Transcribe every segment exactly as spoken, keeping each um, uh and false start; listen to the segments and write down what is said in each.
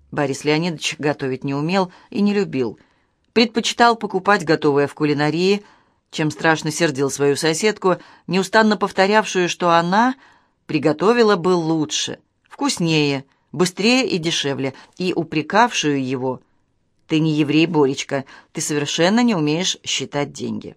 Борис Леонидович готовить не умел и не любил. Предпочитал покупать готовое в кулинарии, чем страшно сердил свою соседку, неустанно повторявшую, что она приготовила бы лучше, вкуснее, быстрее и дешевле, и упрекавшую его: «Ты не еврей, Боречка, ты совершенно не умеешь считать деньги».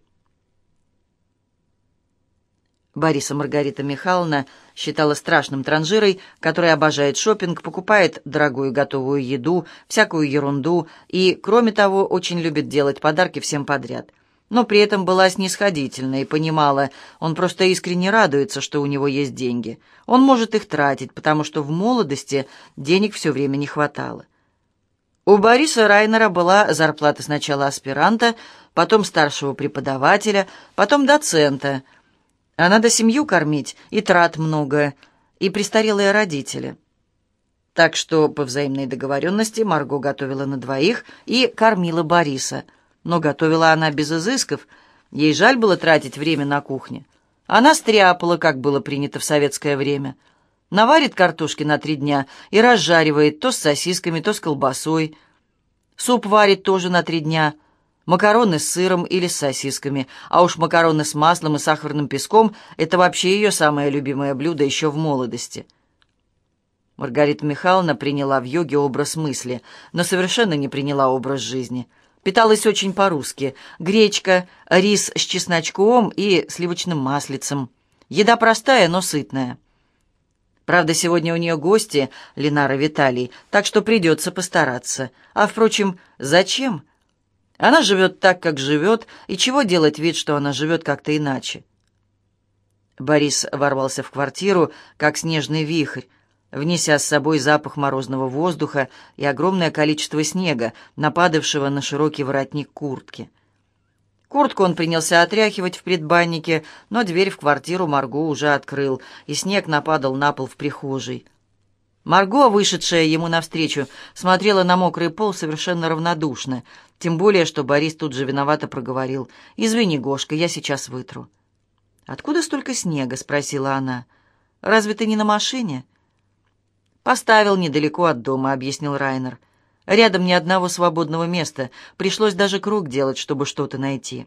Бориса Маргарита Михайловна считала страшным транжирой, который обожает шопинг, покупает дорогую готовую еду, всякую ерунду и, кроме того, очень любит делать подарки всем подряд. Но при этом была снисходительна и понимала, он просто искренне радуется, что у него есть деньги. Он может их тратить, потому что в молодости денег все время не хватало. У Бориса Райнера была зарплата сначала аспиранта, потом старшего преподавателя, потом доцента. А надо семью кормить, и трат много, и престарелые родители. Так что по взаимной договоренности Марго готовила на двоих и кормила Бориса. Но готовила она без изысков, ей жаль было тратить время на кухне. Она стряпала, как было принято в советское время. Наварит картошки на три дня и разжаривает то с сосисками, то с колбасой. Суп варит тоже на три дня. Макароны с сыром или с сосисками, а уж макароны с маслом и сахарным песком — это вообще ее самое любимое блюдо еще в молодости. Маргарита Михайловна приняла в йоге образ мысли, но совершенно не приняла образ жизни. Питалась очень по-русски: гречка, рис с чесночком и сливочным маслицем. Еда простая, но сытная. Правда, сегодня у нее гости, Ленара, Виталий, так что придется постараться. А, впрочем, зачем? Она живет так, как живет, и чего делать вид, что она живет как-то иначе? Борис ворвался в квартиру, как снежный вихрь, внеся с собой запах морозного воздуха и огромное количество снега, нападавшего на широкий воротник куртки. Куртку он принялся отряхивать в предбаннике, но дверь в квартиру Марго уже открыл, и снег нападал на пол в прихожей. Марго, вышедшая ему навстречу, смотрела на мокрый пол совершенно равнодушно, тем более, что Борис тут же виновато проговорил: «Извини, Гошка, я сейчас вытру». «Откуда столько снега?» — спросила она. «Разве ты не на машине?» «Поставил недалеко от дома», — объяснил Райнер. «Рядом ни одного свободного места. Пришлось даже круг делать, чтобы что-то найти».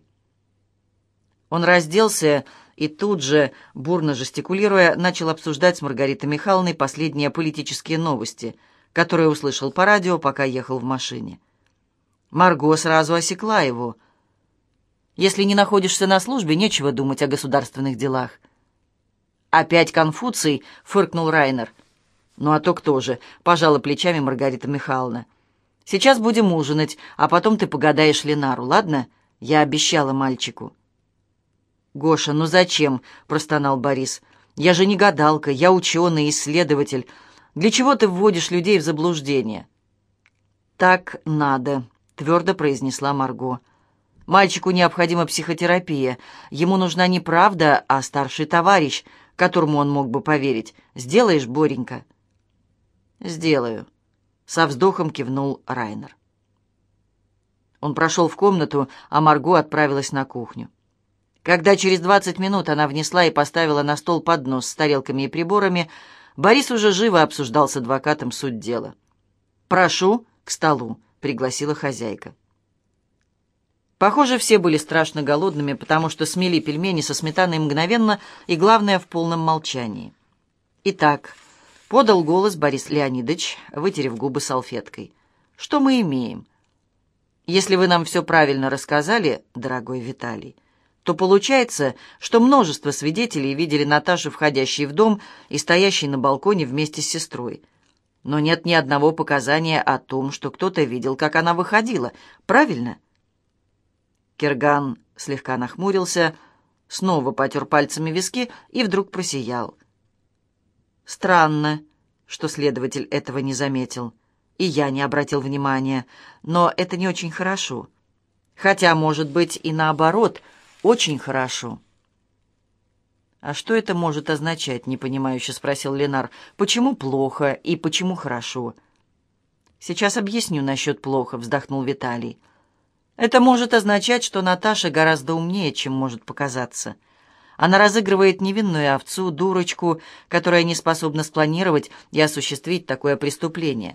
Он разделся и тут же, бурно жестикулируя, начал обсуждать с Маргаритой Михайловной последние политические новости, которые услышал по радио, пока ехал в машине. Марго сразу осекла его. «Если не находишься на службе, нечего думать о государственных делах». «Опять Конфуций?» — фыркнул Райнер. «Ну а то кто же?» — пожала плечами Маргарита Михайловна. «Сейчас будем ужинать, а потом ты погадаешь Ленару, ладно? Я обещала мальчику». «Гоша, ну зачем?» — простонал Борис. «Я же не гадалка, я ученый, исследователь. Для чего ты вводишь людей в заблуждение?» «Так надо», — твердо произнесла Марго. «Мальчику необходима психотерапия. Ему нужна не правда, а старший товарищ, которому он мог бы поверить. Сделаешь, Боренька?» «Сделаю», — со вздохом кивнул Райнер. Он прошел в комнату, а Марго отправилась на кухню. Когда через двадцать минут она внесла и поставила на стол поднос с тарелками и приборами, Борис уже живо обсуждал с адвокатом суть дела. «Прошу, к столу», — пригласила хозяйка. Похоже, все были страшно голодными, потому что смели пельмени со сметаной мгновенно и, главное, в полном молчании. «Итак», — подал голос Борис Леонидович, вытерев губы салфеткой, — «что мы имеем? Если вы нам все правильно рассказали, дорогой Виталий, то получается, что множество свидетелей видели Наташу, входящей в дом и стоящей на балконе вместе с сестрой. Но нет ни одного показания о том, что кто-то видел, как она выходила. Правильно?» Кирган слегка нахмурился, снова потер пальцами виски и вдруг просиял. «Странно, что следователь этого не заметил, и я не обратил внимания, но это не очень хорошо. Хотя, может быть, и наоборот, очень хорошо». «А что это может означать?» — непонимающе спросил Ленар. «Почему плохо и почему хорошо?» «Сейчас объясню насчет плохо», — вздохнул Виталий. «Это может означать, что Наташа гораздо умнее, чем может показаться. Она разыгрывает невинную овцу, дурочку, которая не способна спланировать и осуществить такое преступление.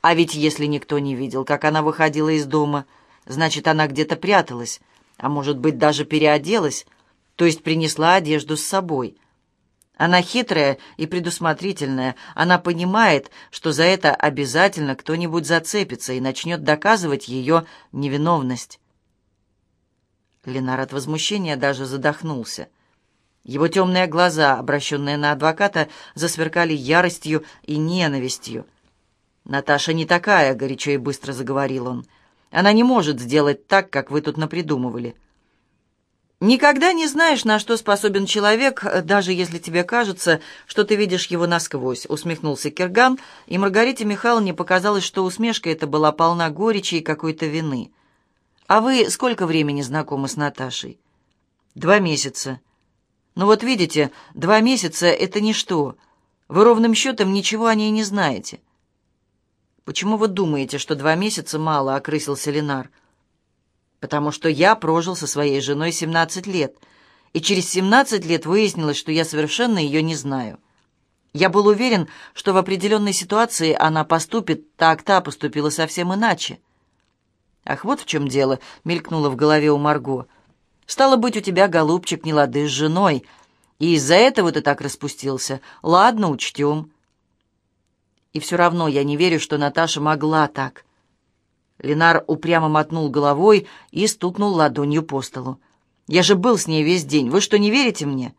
А ведь если никто не видел, как она выходила из дома, значит, она где-то пряталась, а может быть, даже переоделась, то есть принесла одежду с собой. Она хитрая и предусмотрительная. Она понимает, что за это обязательно кто-нибудь зацепится и начнет доказывать ее невиновность. Ленар от возмущения даже задохнулся. Его темные глаза, обращенные на адвоката, засверкали яростью и ненавистью. «Наташа не такая», — горячо и быстро заговорил он. «Она не может сделать так, как вы тут напридумывали». «Никогда не знаешь, на что способен человек, даже если тебе кажется, что ты видишь его насквозь», — усмехнулся Кирган, и Маргарите Михайловне показалось, что усмешка эта была полна горечи и какой-то вины. «А вы сколько времени знакомы с Наташей?» «Два месяца». «Ну вот видите, два месяца — это ничто. Вы ровным счетом ничего о ней не знаете». «Почему вы думаете, что два месяца мало?» — окрысился Ленар. «Потому что я прожил со своей женой семнадцать лет, и через семнадцать лет выяснилось, что я совершенно ее не знаю. Я был уверен, что в определенной ситуации она поступит, так та поступила совсем иначе». «Ах, вот в чем дело», — мелькнуло в голове у Марго. «Стало быть, у тебя, голубчик, не лады с женой, и из-за этого ты так распустился. Ладно, учтем». «И все равно я не верю, что Наташа могла так». Ленар упрямо мотнул головой и стукнул ладонью по столу. «Я же был с ней весь день. Вы что, не верите мне?»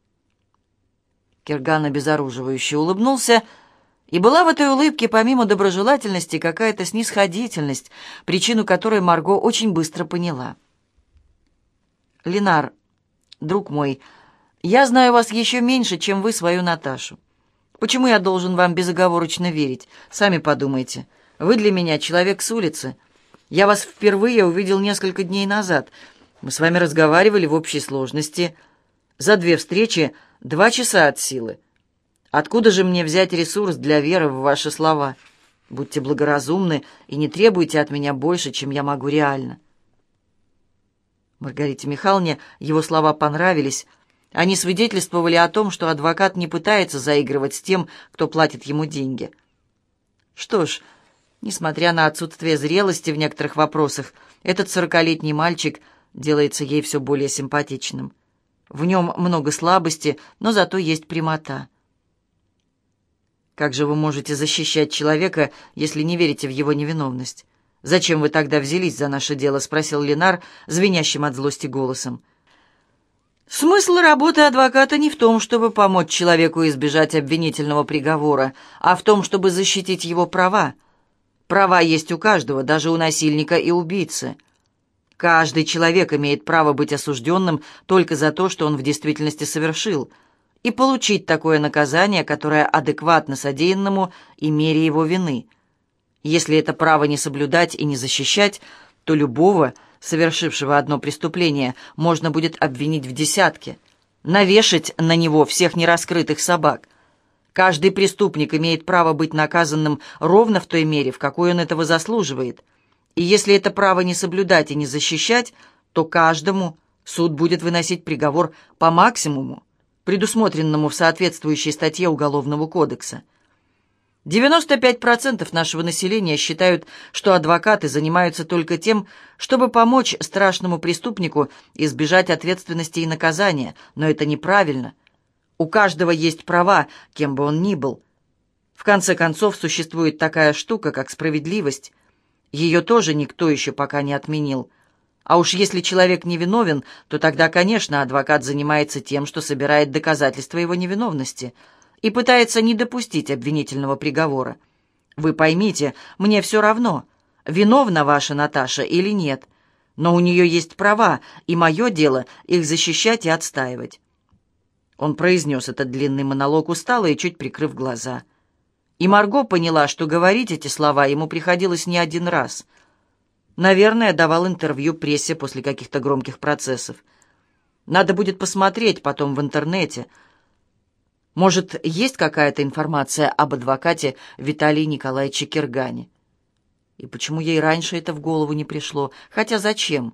Кирган обезоруживающе улыбнулся, и была в этой улыбке помимо доброжелательности какая-то снисходительность, причину которой Марго очень быстро поняла. «Ленар, друг мой, я знаю вас еще меньше, чем вы свою Наташу. Почему я должен вам безоговорочно верить? Сами подумайте. Вы для меня человек с улицы. Я вас впервые увидел несколько дней назад. Мы с вами разговаривали в общей сложности. За две встречи два часа от силы. Откуда же мне взять ресурс для веры в ваши слова? Будьте благоразумны и не требуйте от меня больше, чем я могу реально». Маргарите Михайловне его слова понравились. Они свидетельствовали о том, что адвокат не пытается заигрывать с тем, кто платит ему деньги. Что ж, несмотря на отсутствие зрелости в некоторых вопросах, этот сорокалетний мальчик делается ей все более симпатичным. В нем много слабости, но зато есть прямота. «Как же вы можете защищать человека, если не верите в его невиновность? Зачем вы тогда взялись за наше дело?» — спросил Ленар, звенящим от злости голосом. «Смысл работы адвоката не в том, чтобы помочь человеку избежать обвинительного приговора, а в том, чтобы защитить его права. Права есть у каждого, даже у насильника и убийцы. Каждый человек имеет право быть осужденным только за то, что он в действительности совершил, и получить такое наказание, которое адекватно содеянному и мере его вины. Если это право не соблюдать и не защищать, то любого, совершившего одно преступление, можно будет обвинить в десятке, навешать на него всех нераскрытых собак. Каждый преступник имеет право быть наказанным ровно в той мере, в какой он этого заслуживает. И если это право не соблюдать и не защищать, то каждому суд будет выносить приговор по максимуму, предусмотренному в соответствующей статье Уголовного кодекса. девяносто пять процентов нашего населения считают, что адвокаты занимаются только тем, чтобы помочь страшному преступнику избежать ответственности и наказания, но это неправильно. У каждого есть права, кем бы он ни был. В конце концов, существует такая штука, как справедливость. Ее тоже никто еще пока не отменил. А уж если человек невиновен, то тогда, конечно, адвокат занимается тем, что собирает доказательства его невиновности и пытается не допустить обвинительного приговора. Вы поймите, мне все равно, виновна ваша Наташа или нет, но у нее есть права, и мое дело их защищать и отстаивать». Он произнес этот длинный монолог устало и чуть прикрыв глаза. И Марго поняла, что говорить эти слова ему приходилось не один раз. Наверное, давал интервью прессе после каких-то громких процессов. Надо будет посмотреть потом в интернете. Может, есть какая-то информация об адвокате Виталии Николаевиче Киргане? И почему ей раньше это в голову не пришло? Хотя зачем?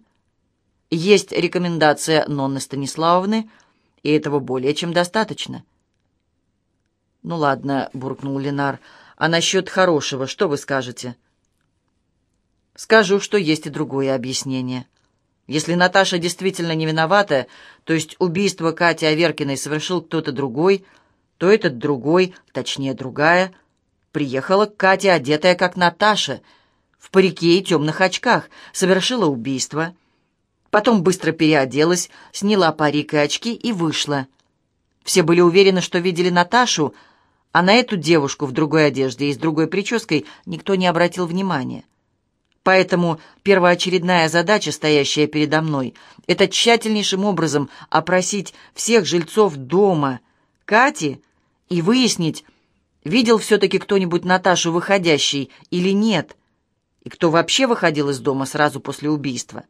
Есть рекомендация Нонны Станиславовны, и этого более чем достаточно. «Ну ладно», — буркнул Ленар, — А насчет хорошего, что вы скажете? Скажу, что есть и другое объяснение. Если Наташа действительно не виновата, то есть убийство Кати Аверкиной совершил кто-то другой, то этот другой, точнее другая, приехала к Кате, одетая как Наташа, в парике и темных очках, совершила убийство, потом быстро переоделась, сняла парик и очки и вышла. Все были уверены, что видели Наташу, а на эту девушку в другой одежде и с другой прической никто не обратил внимания. Поэтому первоочередная задача, стоящая передо мной, это тщательнейшим образом опросить всех жильцов дома Кати и выяснить, видел все-таки кто-нибудь Наташу выходящей или нет, и кто вообще выходил из дома сразу после убийства.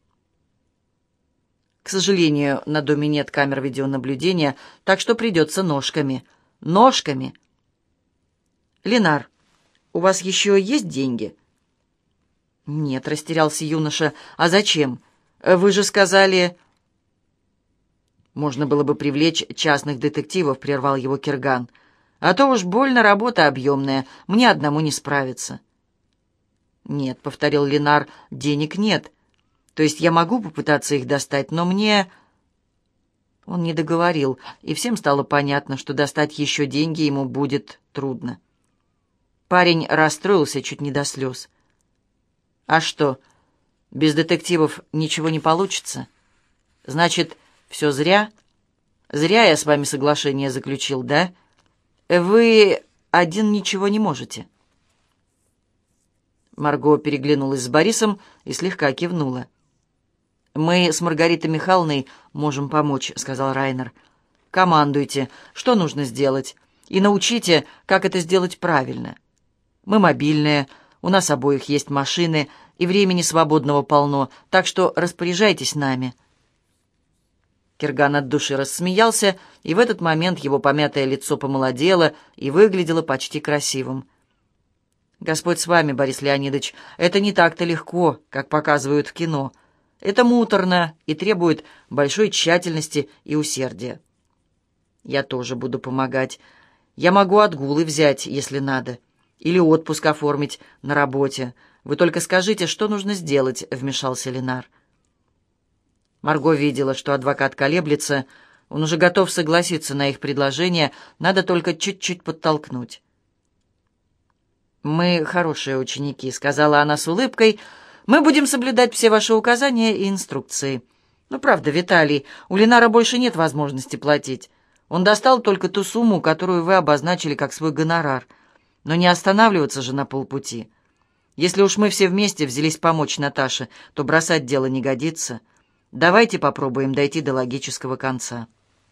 К сожалению, на доме нет камер видеонаблюдения, так что придется ножками. Ножками! Ленар, у вас еще есть деньги? «Нет», — растерялся юноша. «А зачем? Вы же сказали...» «Можно было бы привлечь частных детективов», — прервал его Кирган. «А то уж больно работа объемная, мне одному не справиться». «Нет», — повторил Ленар, — «денег нет. То есть я могу попытаться их достать, но мне...» Он не договорил, и всем стало понятно, что достать еще деньги ему будет трудно. Парень расстроился чуть не до слез. «А что, без детективов ничего не получится? Значит, все зря? Зря я с вами соглашение заключил, да? Вы один ничего не можете». Марго переглянулась с Борисом и слегка кивнула. «Мы с Маргаритой Михайловной можем помочь», — сказал Райнер. «Командуйте, что нужно сделать, и научите, как это сделать правильно. Мы мобильные, у нас обоих есть машины, и времени свободного полно, так что распоряжайтесь нами». Кирган от души рассмеялся, и в этот момент его помятое лицо помолодело и выглядело почти красивым. «Господь с вами, Борис Леонидович, это не так-то легко, как показывают в кино. Это муторно и требует большой тщательности и усердия. Я тоже буду помогать. Я могу отгулы взять, если надо, или отпуск оформить на работе. Вы только скажите, что нужно сделать», — вмешался Ленар. Марго видела, что адвокат колеблется, он уже готов согласиться на их предложение, надо только чуть-чуть подтолкнуть. «Мы хорошие ученики», — сказала она с улыбкой. «Мы будем соблюдать все ваши указания и инструкции. Ну, правда, Виталий, у Ленара больше нет возможности платить. Он достал только ту сумму, которую вы обозначили как свой гонорар. Но не останавливаться же на полпути. Если уж мы все вместе взялись помочь Наташе, то бросать дело не годится. Давайте попробуем дойти до логического конца».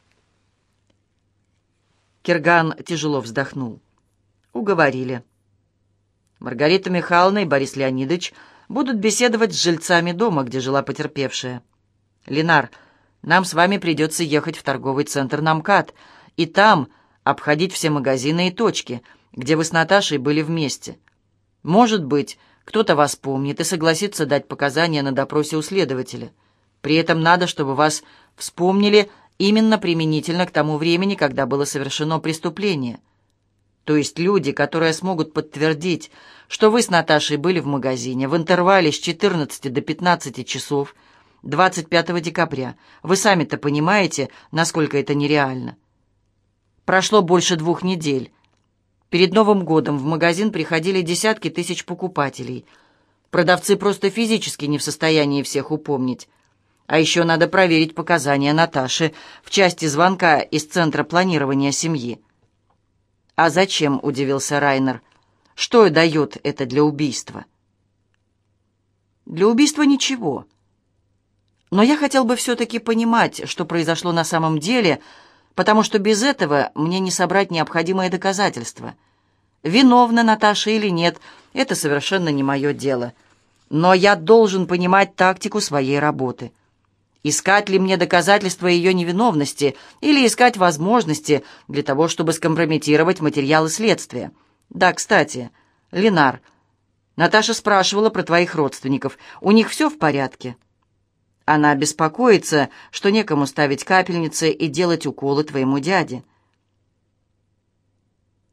Кирган тяжело вздохнул. «Уговорили. Маргарита Михайловна и Борис Леонидович будут беседовать с жильцами дома, где жила потерпевшая. Ленар, нам с вами придется ехать в торговый центр на МКАД и там обходить все магазины и точки, где вы с Наташей были вместе. Может быть, кто-то вас помнит и согласится дать показания на допросе у следователя. При этом надо, чтобы вас вспомнили именно применительно к тому времени, когда было совершено преступление. То есть люди, которые смогут подтвердить, что вы с Наташей были в магазине в интервале с четырнадцати до пятнадцати часов двадцать пятого декабря. Вы сами-то понимаете, насколько это нереально. Прошло больше двух недель. Перед Новым годом в магазин приходили десятки тысяч покупателей. Продавцы просто физически не в состоянии всех упомнить. А еще надо проверить показания Наташи в части звонка из Центра планирования семьи. «А зачем?» — удивился Райнер. «Что дает это для убийства?» «Для убийства ничего. Но я хотел бы все-таки понимать, что произошло на самом деле, потому что без этого мне не собрать необходимые доказательства. Виновна Наташа или нет, это совершенно не мое дело. Но я должен понимать тактику своей работы. Искать ли мне доказательства ее невиновности или искать возможности для того, чтобы скомпрометировать материалы следствия? Да, кстати, Ленар, Наташа спрашивала про твоих родственников. У них все в порядке? Она беспокоится, что некому ставить капельницы и делать уколы твоему дяде.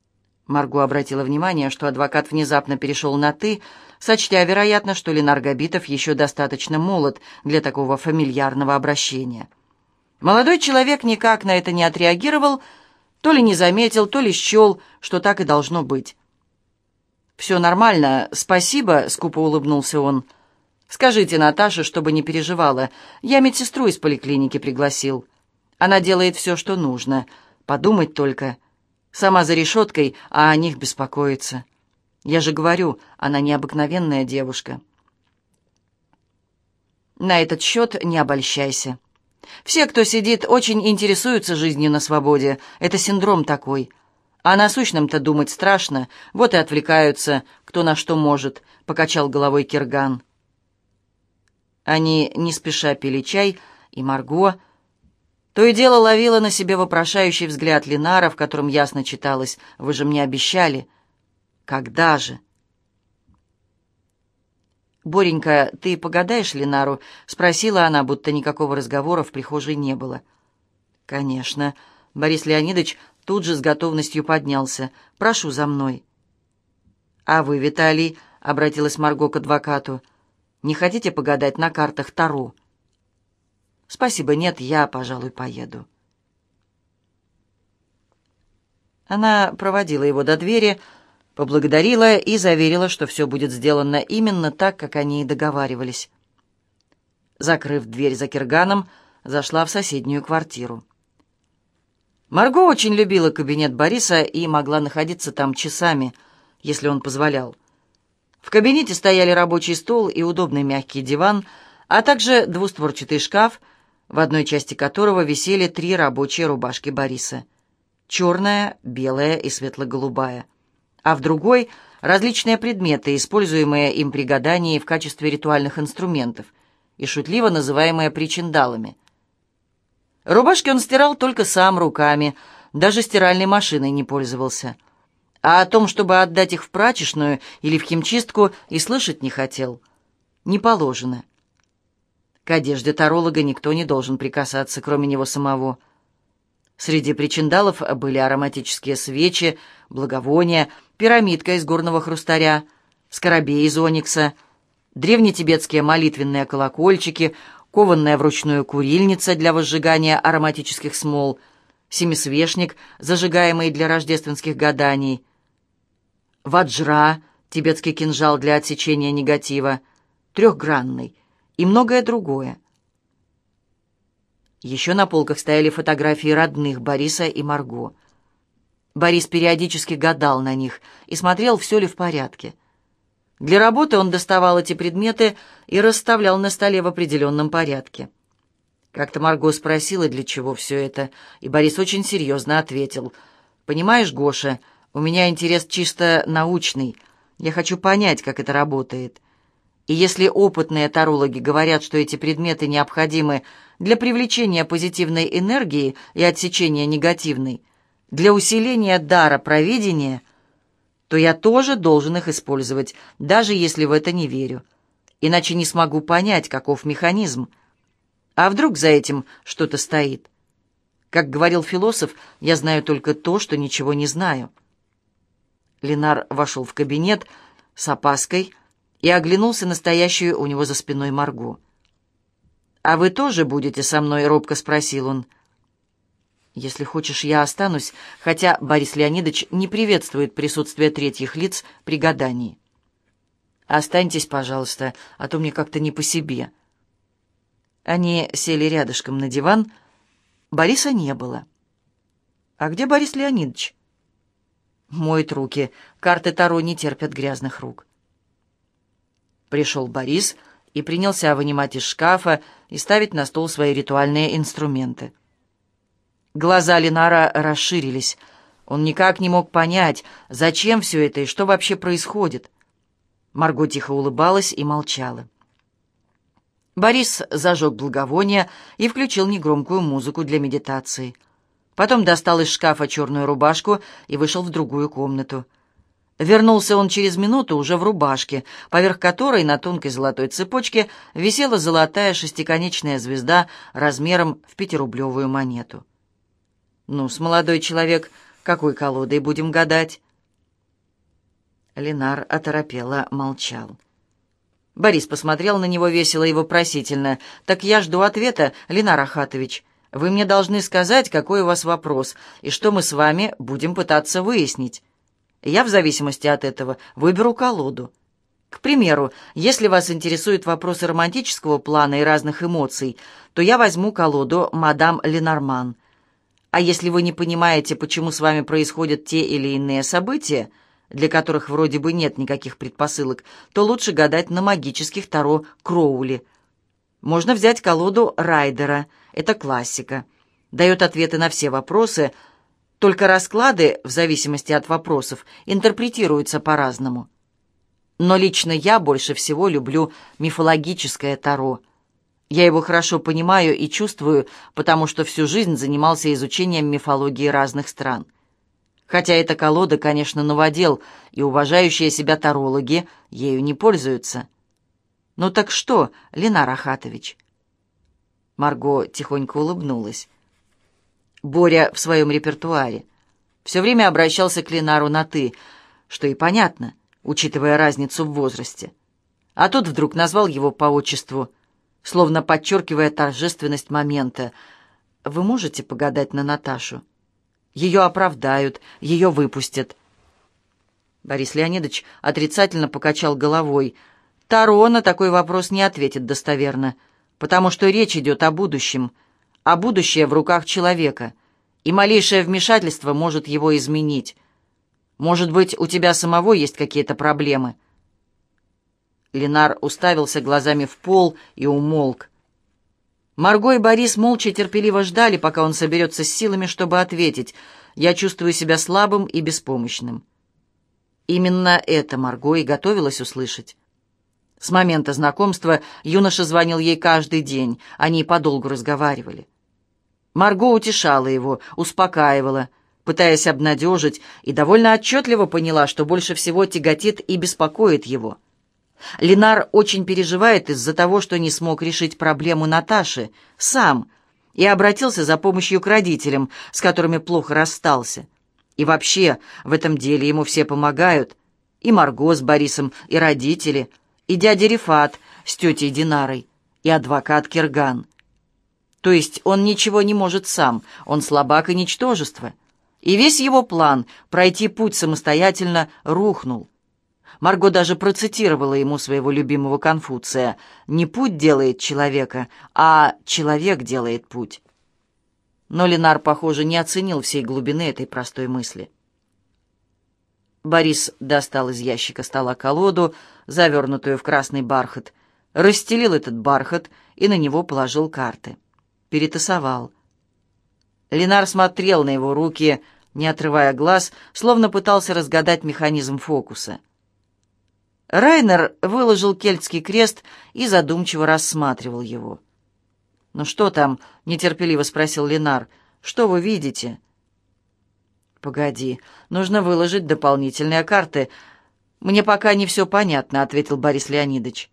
Марго обратила внимание, что адвокат внезапно перешел на «ты», сочтя, вероятно, что Ленар Габитов еще достаточно молод для такого фамильярного обращения. Молодой человек никак на это не отреагировал, то ли не заметил, то ли счел, что так и должно быть. «Все нормально, спасибо», — скупо улыбнулся он. «Скажите Наташе, чтобы не переживала. Я медсестру из поликлиники пригласил. Она делает все, что нужно. Подумать только. Сама за решеткой, а о них беспокоится. Я же говорю, она необыкновенная девушка». На этот счет не обольщайся. Все, кто сидит, очень интересуются жизнью на свободе. Это синдром такой. А на сущном-то думать страшно. Вот и отвлекаются, кто на что может, — покачал головой Кирган. Они не спеша пили чай, и Марго то и дело ловила на себе вопрошающий взгляд Ленара, в котором ясно читалось: «Вы же мне обещали». «Когда же?» «Боренька, ты погадаешь Ленару?» — спросила она, будто никакого разговора в прихожей не было. «Конечно». Борис Леонидович тут же с готовностью поднялся. «Прошу за мной». «А вы, Виталий?» — обратилась Марго к адвокату. «Не хотите погадать на картах Таро?» «Спасибо, нет, я, пожалуй, поеду». Она проводила его до двери, поблагодарила и заверила, что все будет сделано именно так, как они и договаривались. Закрыв дверь за Кирганом, зашла в соседнюю квартиру. Марго очень любила кабинет Бориса и могла находиться там часами, если он позволял. В кабинете стояли рабочий стол и удобный мягкий диван, а также двустворчатый шкаф, в одной части которого висели три рабочие рубашки Бориса: черная, белая и светло-голубая, а в другой — различные предметы, используемые им при гадании в качестве ритуальных инструментов и шутливо называемые причиндалами. Рубашки он стирал только сам руками, даже стиральной машиной не пользовался. А о том, чтобы отдать их в прачечную или в химчистку, и слышать не хотел. Не положено. К одежде таролога никто не должен прикасаться, кроме него самого. Среди причиндалов были ароматические свечи, благовония, пирамидка из горного хрустаря, скоробей из оникса, древнетибетские молитвенные колокольчики, кованная вручную курильница для возжигания ароматических смол, семисвечник, зажигаемый для рождественских гаданий, ваджра, тибетский кинжал для отсечения негатива, трехгранный и многое другое. Еще на полках стояли фотографии родных Бориса и Марго. Борис периодически гадал на них и смотрел, все ли в порядке. Для работы он доставал эти предметы и расставлял на столе в определенном порядке. Как-то Марго спросила, для чего все это, и Борис очень серьезно ответил: «Понимаешь, Гоша, у меня интерес чисто научный. Я хочу понять, как это работает. И если опытные тарологи говорят, что эти предметы необходимы для привлечения позитивной энергии и отсечения негативной, для усиления дара провидения, то я тоже должен их использовать, даже если в это не верю. Иначе не смогу понять, каков механизм. А вдруг за этим что-то стоит? Как говорил философ, я знаю только то, что ничего не знаю». Ленар вошел в кабинет с опаской и оглянулся на стоящую у него за спиной Марго. «А вы тоже будете со мной?» — робко спросил он. «Если хочешь, я останусь, хотя Борис Леонидович не приветствует присутствие третьих лиц при гадании». «Останьтесь, пожалуйста, а то мне как-то не по себе». Они сели рядышком на диван. Бориса не было. «А где Борис Леонидович?» «Моет руки. Карты Таро не терпят грязных рук». Пришел Борис и принялся вынимать из шкафа и ставить на стол свои ритуальные инструменты. Глаза Ленара расширились. Он никак не мог понять, зачем все это и что вообще происходит. Марго тихо улыбалась и молчала. Борис зажег благовоние и включил негромкую музыку для медитации. Потом достал из шкафа черную рубашку и вышел в другую комнату. Вернулся он через минуту уже в рубашке, поверх которой на тонкой золотой цепочке висела золотая шестиконечная звезда размером в пятирублевую монету. «Ну, с молодой человек, какой колодой будем гадать?» Ленар оторопело молчал. Борис посмотрел на него весело и вопросительно. «Так я жду ответа, Ленар Ахатович. Вы мне должны сказать, какой у вас вопрос, и что мы с вами будем пытаться выяснить. Я, в зависимости от этого, выберу колоду. К примеру, если вас интересуют вопросы романтического плана и разных эмоций, то я возьму колоду «Мадам Ленорман». А если вы не понимаете, почему с вами происходят те или иные события, для которых вроде бы нет никаких предпосылок, то лучше гадать на магических таро Кроули. Можно взять колоду Райдера, это классика. Дает ответы на все вопросы, только расклады, в зависимости от вопросов, интерпретируются по-разному. Но лично я больше всего люблю мифологическое таро. Я его хорошо понимаю и чувствую, потому что всю жизнь занимался изучением мифологии разных стран. Хотя эта колода, конечно, новодел, и уважающие себя тарологи ею не пользуются. «Ну так что, Ленар Ахатович?» Марго тихонько улыбнулась. Боря в своем репертуаре все время обращался к Ленару на «ты», что и понятно, учитывая разницу в возрасте. А тут вдруг назвал его по отчеству, словно подчеркивая торжественность момента. «Вы можете погадать на Наташу? Ее оправдают, ее выпустят». Борис Леонидович отрицательно покачал головой. Таро на такой вопрос не ответит достоверно, потому что речь идет о будущем, а будущее в руках человека, и малейшее вмешательство может его изменить. Может быть, у тебя самого есть какие-то проблемы?» Ленар уставился глазами в пол и умолк. Марго и Борис молча терпеливо ждали, пока он соберется с силами, чтобы ответить. «Я чувствую себя слабым и беспомощным». Именно это Марго и готовилась услышать. С момента знакомства юноша звонил ей каждый день, они подолгу разговаривали. Марго утешала его, успокаивала, пытаясь обнадежить, и довольно отчетливо поняла, что больше всего тяготит и беспокоит его. Ленар очень переживает из-за того, что не смог решить проблему Наташи сам и обратился за помощью к родителям, с которыми плохо расстался. И вообще, в этом деле ему все помогают. И Марго с Борисом, и родители, и дядя Рифат с тетей Динарой, и адвокат Кирган. То есть он ничего не может сам, он слабак и ничтожество. И весь его план пройти путь самостоятельно рухнул. Марго даже процитировала ему своего любимого Конфуция: «Не путь делает человека, а человек делает путь». Но Ленар, похоже, не оценил всей глубины этой простой мысли. Борис достал из ящика стола колоду, завернутую в красный бархат, расстелил этот бархат и на него положил карты. Перетасовал. Ленар смотрел на его руки, не отрывая глаз, словно пытался разгадать механизм фокуса. Райнер выложил кельтский крест и задумчиво рассматривал его. «Ну что там?» — нетерпеливо спросил Ленар. «Что вы видите?» «Погоди, нужно выложить дополнительные карты. Мне пока не все понятно», — ответил Борис Леонидович.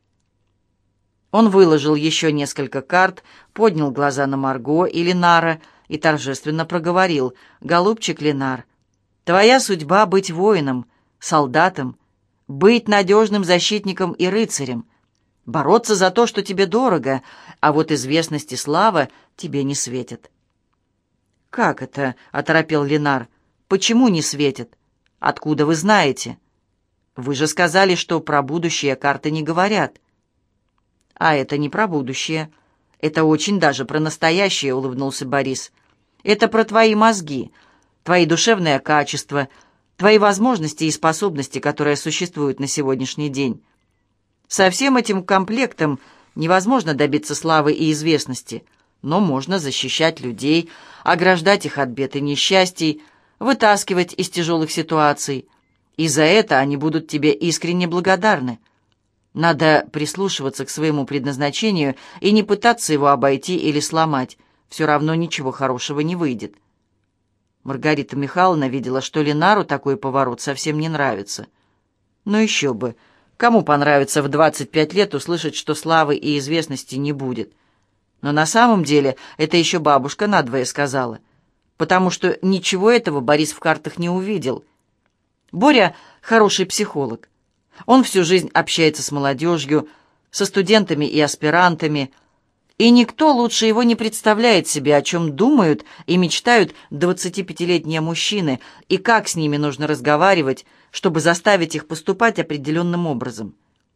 Он выложил еще несколько карт, поднял глаза на Марго и Ленара и торжественно проговорил: «Голубчик Ленар, твоя судьба — быть воином, солдатом, быть надежным защитником и рыцарем, бороться за то, что тебе дорого, а вот известность и слава тебе не светят». «Как это?» — оторопел Ленар. «Почему не светят? Откуда вы знаете? Вы же сказали, что про будущее карты не говорят». «А это не про будущее. Это очень даже про настоящее», — улыбнулся Борис. «Это про твои мозги, твои душевные качества, твои возможности и способности, которые существуют на сегодняшний день. Со всем этим комплектом невозможно добиться славы и известности, но можно защищать людей, ограждать их от бед и несчастий, вытаскивать из тяжелых ситуаций, и за это они будут тебе искренне благодарны. Надо прислушиваться к своему предназначению и не пытаться его обойти или сломать, все равно ничего хорошего не выйдет». Маргарита Михайловна видела, что Ленару такой поворот совсем не нравится. Но еще бы, кому понравится в двадцать пять лет услышать, что славы и известности не будет? Но на самом деле это еще бабушка надвое сказала, потому что ничего этого Борис в картах не увидел. Боря — хороший психолог. Он всю жизнь общается с молодежью, со студентами и аспирантами, и никто лучше его не представляет себе, о чем думают и мечтают двадцатипятилетние мужчины, и как с ними нужно разговаривать, чтобы заставить их поступать определенным образом.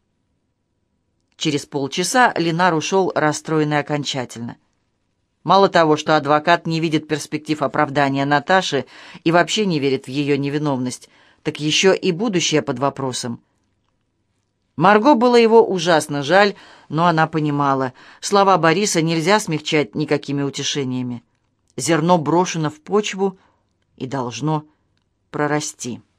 Через полчаса Ленар ушел расстроенный окончательно. Мало того, что адвокат не видит перспектив оправдания Наташи и вообще не верит в ее невиновность, так еще и будущее под вопросом. Марго было его ужасно жаль, но она понимала, слова Бориса нельзя смягчать никакими утешениями. Зерно брошено в почву и должно прорасти.